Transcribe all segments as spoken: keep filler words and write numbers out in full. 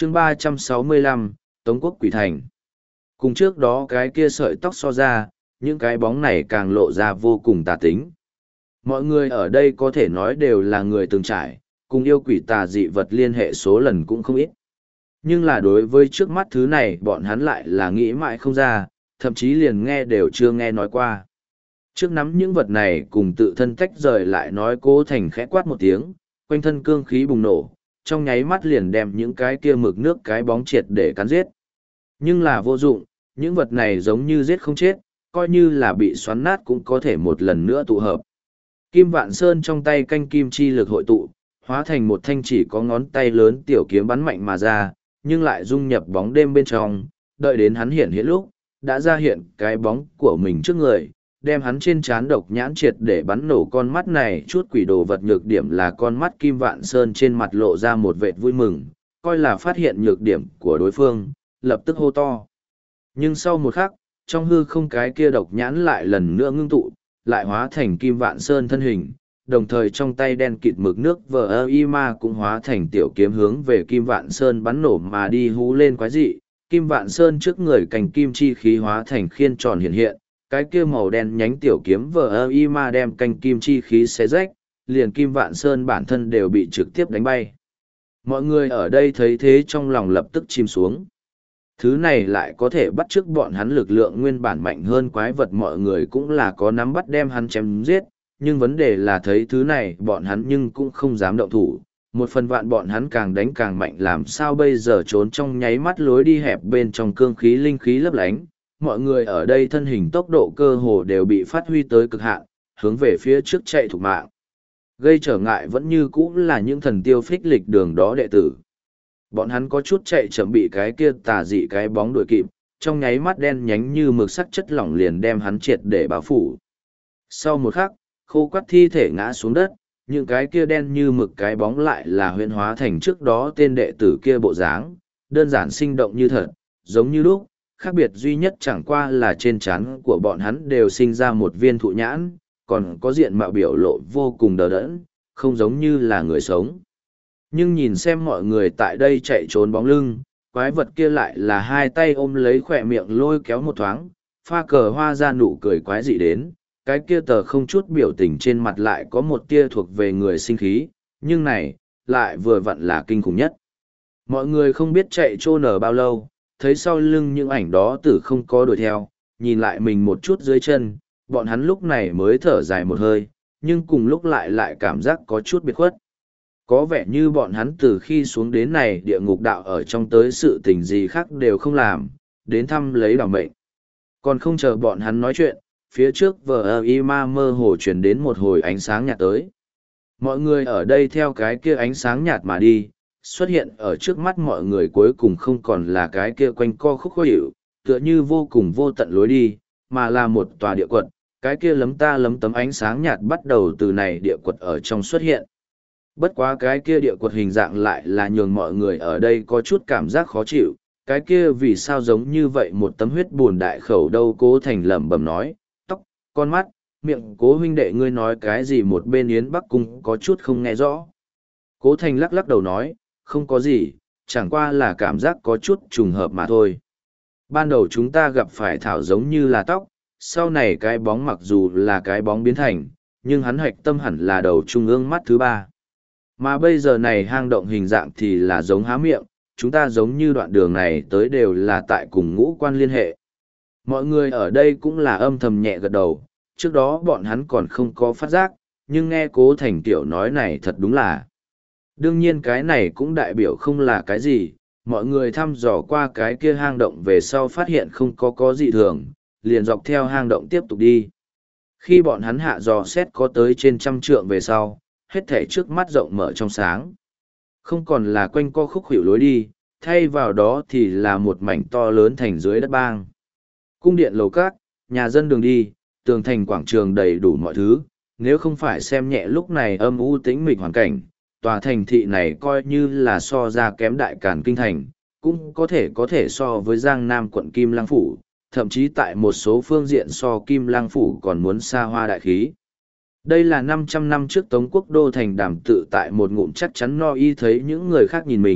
chương ba trăm sáu mươi lăm, Tống quốc quỷ thành. Cùng trước đó cái kia sợi tóc so ra, những cái bóng này càng lộ ra vô cùng tà tính. Mọi người ở đây có thể nói đều là người từng trải, cùng yêu quỷ tà dị vật liên hệ số lần cũng không ít. Nhưng là đối với trước mắt thứ này bọn hắn lại là nghĩ mãi không ra, thậm chí liền nghe đều chưa nghe nói qua. Trước nắm những vật này cùng tự thân tách rời lại nói Cố Thành khẽ quát một tiếng, quanh thân cương khí bùng nổ, trong nháy mắt liền đem những cái kia mực nước cái bóng triệt để cắn giết. Nhưng là vô dụng, những vật này giống như giết không chết, coi như là bị xoắn nát cũng có thể một lần nữa tụ hợp. Kim Vạn Sơn trong tay canh kim chi lực hội tụ, hóa thành một thanh chỉ có ngón tay lớn tiểu kiếm bắn mạnh mà ra, nhưng lại dung nhập bóng đêm bên trong, đợi đến hắn hiện hiện lúc, đã ra hiện cái bóng của mình trước người, đem hắn trên trán độc nhãn triệt để bắn nổ con mắt này. Chút quỷ đồ vật nhược điểm là con mắt Kim Vạn Sơn trên mặt lộ ra một vệt vui mừng, coi là phát hiện nhược điểm của đối phương, lập tức hô to. Nhưng sau một khắc, trong hư không cái kia độc nhãn lại lần nữa ngưng tụ, lại hóa thành Kim Vạn Sơn thân hình, đồng thời trong tay đen kịt mực nước vờ ơ y ma cũng hóa thành tiểu kiếm hướng về Kim Vạn Sơn bắn nổ mà đi hú lên quái dị. Kim Vạn Sơn trước người cành kim chi khí hóa thành khiên tròn hiện hiện, cái kia màu đen nhánh tiểu kiếm vờ ơ y ma đem cành kim chi khí xé rách, liền Kim Vạn Sơn bản thân đều bị trực tiếp đánh bay. Mọi người ở đây thấy thế trong lòng lập tức chìm xuống. Thứ này lại có thể bắt chước bọn hắn lực lượng nguyên bản mạnh hơn quái vật, mọi người cũng là có nắm bắt đem hắn chém giết, nhưng vấn đề là thấy thứ này bọn hắn nhưng cũng không dám động thủ. Một phần vạn bọn hắn càng đánh càng mạnh, làm sao bây giờ trốn trong nháy mắt lối đi hẹp bên trong cương khí linh khí lấp lánh, mọi người ở đây thân hình tốc độ cơ hồ đều bị phát huy tới cực hạn, hướng về phía trước chạy thục mạng. Gây trở ngại vẫn như cũ là những thần tiêu phích lịch đường đó đệ tử. Bọn hắn có chút chạy chậm bị cái kia tà dị cái bóng đuổi kịp, trong nháy mắt đen nhánh như mực sắc chất lỏng liền đem hắn triệt để bao phủ. Sau một khắc, khô quắt thi thể ngã xuống đất, những cái kia đen như mực cái bóng lại là huyễn hóa thành trước đó tên đệ tử kia bộ dáng, đơn giản sinh động như thật, giống như lúc, khác biệt duy nhất chẳng qua là trên trán của bọn hắn đều sinh ra một viên thụ nhãn, còn có diện mạo biểu lộ vô cùng đờ đẫn, không giống như là người sống. Nhưng nhìn xem mọi người tại đây chạy trốn bóng lưng, quái vật kia lại là hai tay ôm lấy khỏe miệng lôi kéo một thoáng, pha cờ hoa ra nụ cười quái dị đến, cái kia tờ không chút biểu tình trên mặt lại có một tia thuộc về người sinh khí, nhưng này, lại vừa vặn là kinh khủng nhất. Mọi người không biết chạy trô nở bao lâu, thấy sau lưng những ảnh đó tử không có đuổi theo, nhìn lại mình một chút dưới chân, bọn hắn lúc này mới thở dài một hơi, nhưng cùng lúc lại lại cảm giác có chút biệt khuất. Có vẻ như bọn hắn từ khi xuống đến này địa ngục đạo ở trong tới sự tình gì khác đều không làm, đến thăm lấy đảm mệnh. Còn không chờ bọn hắn nói chuyện, phía trước vờ ơ y ma mơ hồ chuyển đến một hồi ánh sáng nhạt tới. Mọi người ở đây theo cái kia ánh sáng nhạt mà đi, xuất hiện ở trước mắt mọi người cuối cùng không còn là cái kia quanh co khúc khó hiểu, tựa như vô cùng vô tận lối đi, mà là một tòa địa quật, cái kia lấm ta lấm tấm ánh sáng nhạt bắt đầu từ này địa quật ở trong xuất hiện. Bất quá cái kia địa quật hình dạng lại là nhường mọi người ở đây có chút cảm giác khó chịu, cái kia vì sao giống như vậy một tấm huyết buồn đại khẩu đâu. Cố Thành lẩm bẩm nói, tóc, con mắt, miệng. Cố huynh đệ ngươi nói cái gì một bên Yến Bắc Cung có chút không nghe rõ. Cố Thành lắc lắc đầu nói, không có gì, chẳng qua là cảm giác có chút trùng hợp mà thôi. Ban đầu chúng ta gặp phải thảo giống như là tóc, sau này cái bóng mặc dù là cái bóng biến thành, nhưng hắn hoạch tâm hẳn là đầu trung ương mắt thứ ba. Mà bây giờ này hang động hình dạng thì là giống há miệng, chúng ta giống như đoạn đường này tới đều là tại cùng ngũ quan liên hệ. Mọi người ở đây cũng là âm thầm nhẹ gật đầu, trước đó bọn hắn còn không có phát giác, nhưng nghe Cố Thành tiểu nói này thật đúng là. Đương nhiên cái này cũng đại biểu không là cái gì, mọi người thăm dò qua cái kia hang động về sau phát hiện không có có gì thường, liền dọc theo hang động tiếp tục đi. Khi bọn hắn hạ dò xét có tới trên trăm trượng về sau, hết thể trước mắt rộng mở trong sáng. Không còn là quanh co khúc hiệu lối đi, thay vào đó thì là một mảnh to lớn thành dưới đất bang. Cung điện lầu cát, nhà dân đường đi, tường thành quảng trường đầy đủ mọi thứ, nếu không phải xem nhẹ lúc này âm u tĩnh mịch hoàn cảnh, tòa thành thị này coi như là so ra kém đại càn kinh thành, cũng có thể có thể so với Giang Nam quận Kim Lăng Phủ, thậm chí tại một số phương diện so Kim Lăng Phủ còn muốn xa hoa đại khí. Đây là năm trăm năm trước Tống quốc đô thành Đàm Tự tại một ngụm chắc chắn no y thấy những người khác nhìn mình,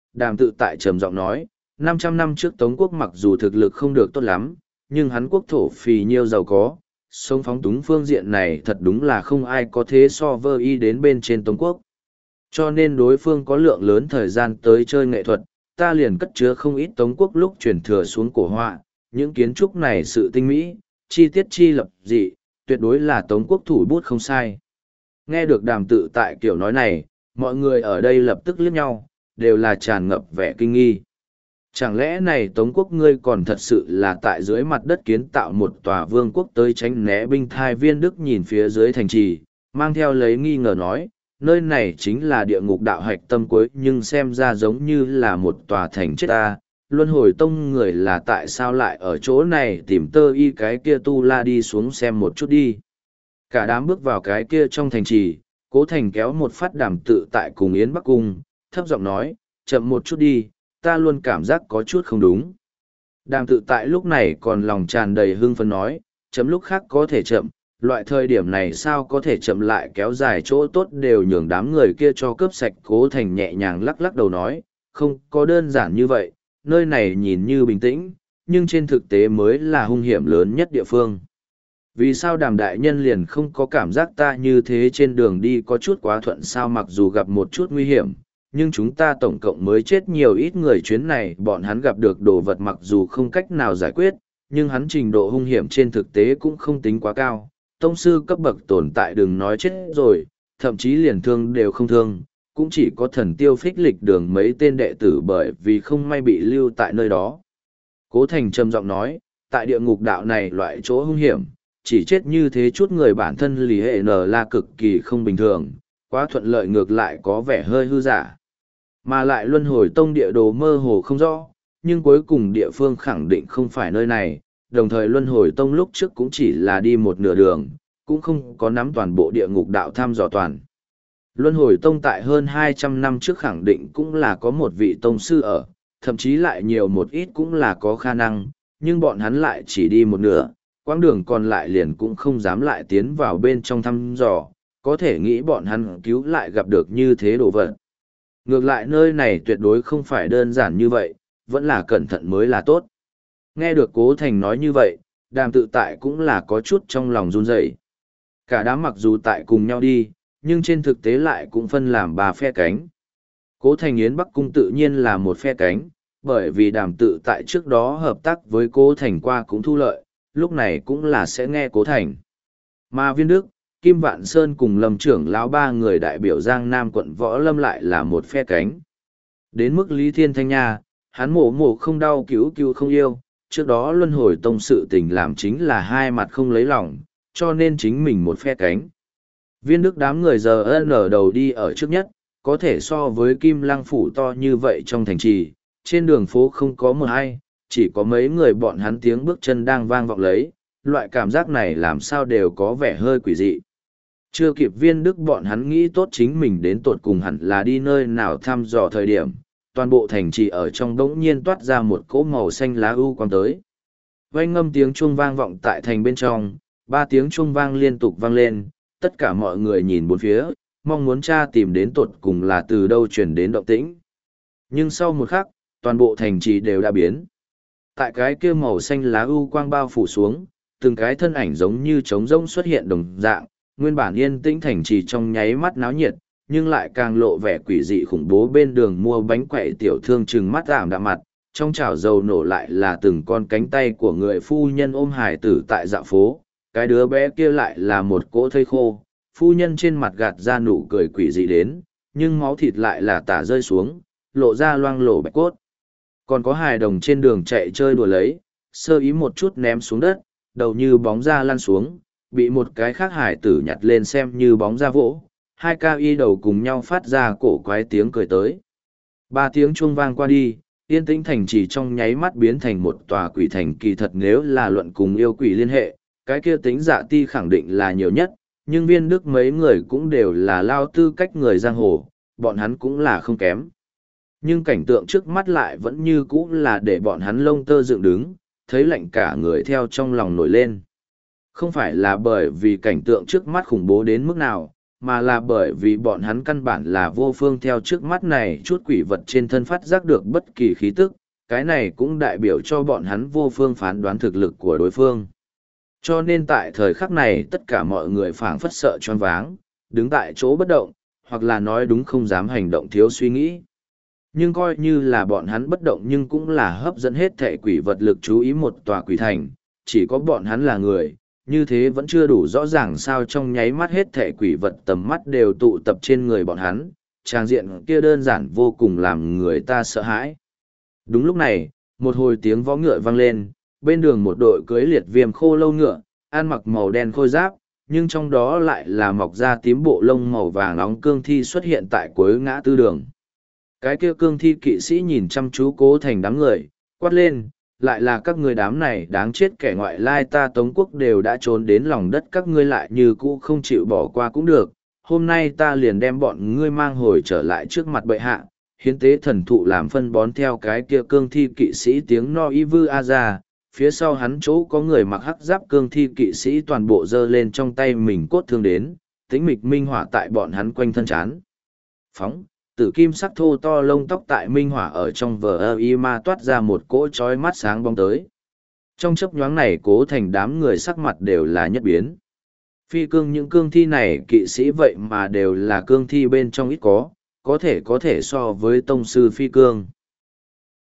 Đàm Tự Tại trầm giọng nói, năm trăm năm trước Tống quốc mặc dù thực lực không được tốt lắm, nhưng hắn quốc thổ phì nhiêu giàu có, sống phóng túng phương diện này thật đúng là không ai có thế so với y đến bên trên Tống quốc. Cho nên đối phương có lượng lớn thời gian tới chơi nghệ thuật, ta liền cất chứa không ít Tống quốc lúc truyền thừa xuống cổ họa, những kiến trúc này sự tinh mỹ, chi tiết chi lập dị, tuyệt đối là Tống quốc thủ bút không sai. Nghe được Đàm Tự Tại kiểu nói này, mọi người ở đây lập tức liếc nhau, đều là tràn ngập vẻ kinh nghi. Chẳng lẽ này Tống quốc ngươi còn thật sự là tại dưới mặt đất kiến tạo một tòa vương quốc tới tránh né binh thai Viên Đức nhìn phía dưới thành trì, mang theo lấy nghi ngờ nói, nơi này chính là địa ngục đạo hạch tâm cuối nhưng xem ra giống như là một tòa thành chết ta. Luân hồi tông người là tại sao lại ở chỗ này tìm tơ y cái kia tu la đi xuống xem một chút đi. Cả đám bước vào cái kia trong thành trì, Cố Thành kéo một phát Đàm Tự Tại cùng Yến Bắc Cung, thấp giọng nói, chậm một chút đi, ta luôn cảm giác có chút không đúng. Đàm Tự Tại lúc này còn lòng tràn đầy hưng phấn nói, chấm lúc khác có thể chậm, loại thời điểm này sao có thể chậm lại kéo dài chỗ tốt đều nhường đám người kia cho cướp sạch. Cố Thành nhẹ nhàng lắc lắc đầu nói, không có đơn giản như vậy, nơi này nhìn như bình tĩnh, nhưng trên thực tế mới là hung hiểm lớn nhất địa phương. Vì sao Đàm đại nhân liền không có cảm giác ta như thế trên đường đi có chút quá thuận sao, mặc dù gặp một chút nguy hiểm, nhưng chúng ta tổng cộng mới chết nhiều ít người, chuyến này bọn hắn gặp được đồ vật mặc dù không cách nào giải quyết, nhưng hắn trình độ hung hiểm trên thực tế cũng không tính quá cao. Tông sư cấp bậc tồn tại đừng nói chết rồi, thậm chí liền thương đều không thương, cũng chỉ có Thần Tiêu Phích Lịch đường mấy tên đệ tử bởi vì không may bị lưu tại nơi đó. Cố Thành trầm giọng nói, tại địa ngục đạo này loại chỗ hung hiểm, chỉ chết như thế chút người bản thân lý hệ nở là cực kỳ không bình thường, quá thuận lợi ngược lại có vẻ hơi hư giả. Mà lại luân hồi tông địa đồ mơ hồ không rõ, nhưng cuối cùng địa phương khẳng định không phải nơi này, đồng thời luân hồi tông lúc trước cũng chỉ là đi một nửa đường, cũng không có nắm toàn bộ địa ngục đạo thăm dò toàn. Luân hồi tông tại hơn hai trăm năm trước khẳng định cũng là có một vị tông sư ở, thậm chí lại nhiều một ít cũng là có khả năng, nhưng bọn hắn lại chỉ đi một nửa, quãng đường còn lại liền cũng không dám lại tiến vào bên trong thăm dò, có thể nghĩ bọn hắn cứu lại gặp được như thế đồ vật. Ngược lại nơi này tuyệt đối không phải đơn giản như vậy, vẫn là cẩn thận mới là tốt. Nghe được Cố Thành nói như vậy, Đàm Tự Tại cũng là có chút trong lòng run rẩy. Cả đám mặc dù tại cùng nhau đi, nhưng trên thực tế lại cũng phân làm ba phe cánh. Cố Thành Yến Bắc Cung tự nhiên là một phe cánh, bởi vì Đàm Tự Tại trước đó hợp tác với Cố Thành qua cũng thu lợi, lúc này cũng là sẽ nghe Cố Thành. Mà Viên Đức, Kim Vạn Sơn cùng Lâm trưởng lão ba người đại biểu Giang Nam quận Võ Lâm lại là một phe cánh. Đến mức Lý Thiên Thanh Nha, hắn mổ mổ không đau cứu cứu không yêu, trước đó luân hồi tông sự tình làm chính là hai mặt không lấy lòng, cho nên chính mình một phe cánh. Viên Đức đám người giờ ân ở đầu đi ở trước nhất, có thể so với Kim Lăng phủ to như vậy trong thành trì, trên đường phố không có một ai, chỉ có mấy người bọn hắn tiếng bước chân đang vang vọng lấy, loại cảm giác này làm sao đều có vẻ hơi quỷ dị. Chưa kịp Viên Đức bọn hắn nghĩ tốt chính mình đến tột cùng hẳn là đi nơi nào thăm dò thời điểm, toàn bộ thành trì ở trong đống nhiên toát ra một cỗ màu xanh lá ưu quang tới. Vang ngâm tiếng chuông vang vọng tại thành bên trong, ba tiếng chuông vang liên tục vang lên, tất cả mọi người nhìn bốn phía, mong muốn tra tìm đến tột cùng là từ đâu truyền đến động tĩnh. Nhưng sau một khắc, toàn bộ thành trì đều đã biến. Tại cái kia màu xanh lá ưu quang bao phủ xuống, từng cái thân ảnh giống như trống rỗng xuất hiện đồng dạng, nguyên bản yên tĩnh thành trì trong nháy mắt náo nhiệt, nhưng lại càng lộ vẻ quỷ dị khủng bố. Bên đường mua bánh quậy tiểu thương trừng mắt ảm đạm mặt, trong chảo dầu nổ lại là từng con cánh tay của người phu nhân ôm hải tử tại dạo phố, cái đứa bé kia lại là một cỗ thây khô, phu nhân trên mặt gạt ra nụ cười quỷ dị đến, nhưng máu thịt lại là tả rơi xuống, lộ ra loang lổ bạch cốt. Còn có hài đồng trên đường chạy chơi đùa lấy, sơ ý một chút ném xuống đất, đầu như bóng ra lăn xuống, bị một cái khác hải tử nhặt lên xem như bóng ra vỗ, hai ca y đầu cùng nhau phát ra cổ quái tiếng cười tới. Ba tiếng chuông vang qua đi, yên tĩnh thành chỉ trong nháy mắt biến thành một tòa quỷ thành. Kỳ thật nếu là luận cùng yêu quỷ liên hệ, cái kia tính dạ ti khẳng định là nhiều nhất, nhưng Viên Đức mấy người cũng đều là lao tư cách người giang hồ, bọn hắn cũng là không kém. Nhưng cảnh tượng trước mắt lại vẫn như cũ là để bọn hắn lông tơ dựng đứng, thấy lạnh cả người theo trong lòng nổi lên. Không phải là bởi vì cảnh tượng trước mắt khủng bố đến mức nào, mà là bởi vì bọn hắn căn bản là vô phương theo trước mắt này chút quỷ vật trên thân phát giác được bất kỳ khí tức, cái này cũng đại biểu cho bọn hắn vô phương phán đoán thực lực của đối phương. Cho nên tại thời khắc này tất cả mọi người phảng phất sợ choáng váng, đứng tại chỗ bất động, hoặc là nói đúng không dám hành động thiếu suy nghĩ. Nhưng coi như là bọn hắn bất động nhưng cũng là hấp dẫn hết thệ quỷ vật lực chú ý một tòa quỷ thành, chỉ có bọn hắn là người, như thế vẫn chưa đủ rõ ràng sao trong nháy mắt hết thệ quỷ vật tầm mắt đều tụ tập trên người bọn hắn, trang diện kia đơn giản vô cùng làm người ta sợ hãi. Đúng lúc này, một hồi tiếng vó ngựa vang lên, bên đường một đội cưới liệt viêm khô lâu ngựa, ăn mặc màu đen khôi giáp, nhưng trong đó lại là mọc ra tím bộ lông màu vàng nóng cương thi xuất hiện tại cuối ngã tư đường. Cái kia cương thi kỵ sĩ nhìn chăm chú Cố Thành đám người, quát lên, lại là các người đám này đáng chết kẻ ngoại lai ta Tống quốc đều đã trốn đến lòng đất các ngươi lại như cũ không chịu bỏ qua cũng được, hôm nay ta liền đem bọn ngươi mang hồi trở lại trước mặt bệ hạ, hiến tế thần thụ làm phân bón theo cái kia cương thi kỵ sĩ tiếng no y vư a ra, phía sau hắn chỗ có người mặc hắc giáp cương thi kỵ sĩ toàn bộ giơ lên trong tay mình cốt thương đến, tính mịch minh hỏa tại bọn hắn quanh thân chán. Phóng, tử kim sắc thô to lông tóc tại minh hỏa ở trong vờ ơ y ma toát ra một cỗ trói mắt sáng bóng tới. Trong chấp nhoáng này Cố Thành đám người sắc mặt đều là nhất biến. Phi cương những cương thi này kỵ sĩ vậy mà đều là cương thi bên trong ít có, có thể có thể so với tông sư phi cương.